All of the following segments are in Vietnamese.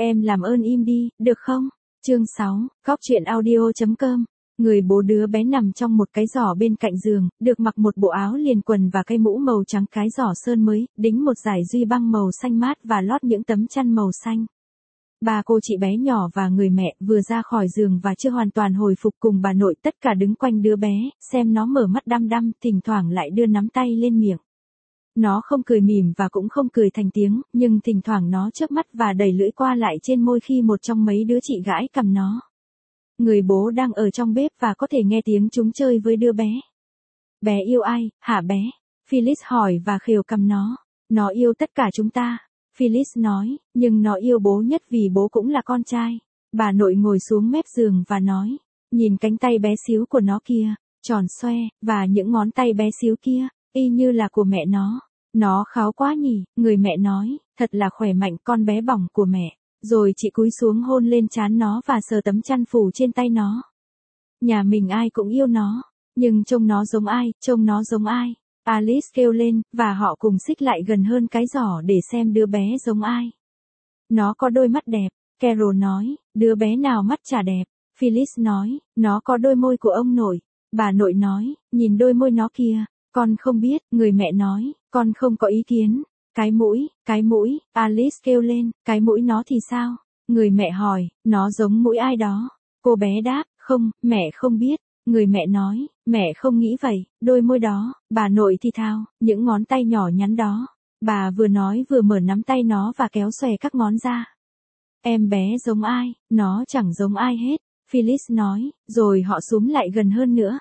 Em làm ơn im đi, được không? Chương 6, Góc truyện audio.com. Người bố đứa bé nằm trong một cái giỏ bên cạnh giường, được mặc một bộ áo liền quần và cái mũ màu trắng, cái giỏ sơn mới, đính một dải duy băng màu xanh mát và lót những tấm chăn màu xanh. Ba cô chị bé nhỏ và người mẹ vừa ra khỏi giường và chưa hoàn toàn hồi phục cùng bà nội, tất cả đứng quanh đứa bé, xem nó mở mắt đăm đăm, thỉnh thoảng lại đưa nắm tay lên miệng. Nó không cười mỉm và cũng không cười thành tiếng, nhưng thỉnh thoảng nó chớp mắt và đẩy lưỡi qua lại trên môi khi một trong mấy đứa chị gãi cằm nó. Người bố đang ở trong bếp và có thể nghe tiếng chúng chơi với đứa bé. Bé yêu ai, hả bé? Phyllis hỏi và khều cằm nó. Nó yêu tất cả chúng ta. Phyllis nói, nhưng nó yêu bố nhất vì bố cũng là con trai. Bà nội ngồi xuống mép giường và nói, nhìn cánh tay bé xíu của nó kia, tròn xoe, và những ngón tay bé xíu kia, y như là của mẹ nó. Nó kháu quá nhỉ, người mẹ nói, thật là khỏe mạnh con bé bỏng của mẹ. Rồi chị cúi xuống hôn lên trán nó và sờ tấm chăn phủ trên tay nó. Nhà mình ai cũng yêu nó, nhưng trông nó giống ai, trông nó giống ai? Alice kêu lên, và họ cùng xích lại gần hơn cái giỏ để xem đứa bé giống ai. Nó có đôi mắt đẹp, Carol nói, đứa bé nào mắt chả đẹp. Phyllis nói, nó có đôi môi của ông nội. Bà nội nói, nhìn đôi môi nó kìa. Con không biết, người mẹ nói, con không có ý kiến. Cái mũi, Alice kêu lên, cái mũi nó thì sao? Người mẹ hỏi, nó giống mũi ai đó? Cô bé đáp, không, mẹ không biết. Người mẹ nói, mẹ không nghĩ vậy, đôi môi đó, bà nội thì thào, những ngón tay nhỏ nhắn đó. Bà vừa nói vừa mở nắm tay nó và kéo xòe các ngón ra. Em bé giống ai? Nó chẳng giống ai hết. Phyllis nói, rồi họ xúm lại gần hơn nữa.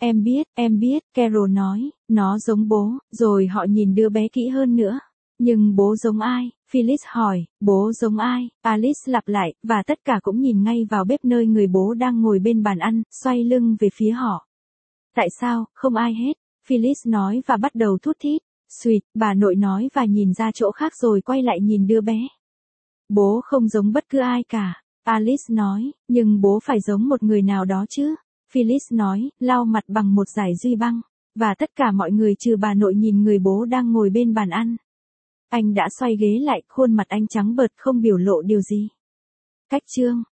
Em biết, Carol nói, nó giống bố, rồi họ nhìn đứa bé kỹ hơn nữa. Nhưng bố giống ai? Phyllis hỏi, bố giống ai? Alice lặp lại, và tất cả cũng nhìn ngay vào bếp nơi người bố đang ngồi bên bàn ăn, xoay lưng về phía họ. Tại sao, không ai hết? Phyllis nói và bắt đầu thút thít. Sweet, bà nội nói và nhìn ra chỗ khác rồi quay lại nhìn đứa bé. Bố không giống bất cứ ai cả. Alice nói, nhưng bố phải giống một người nào đó chứ. Phyllis nói, lau mặt bằng một dải duy băng. Và tất cả mọi người trừ bà nội nhìn người bố đang ngồi bên bàn ăn. Anh đã xoay ghế lại, khuôn mặt anh trắng bợt không biểu lộ điều gì. Cách chương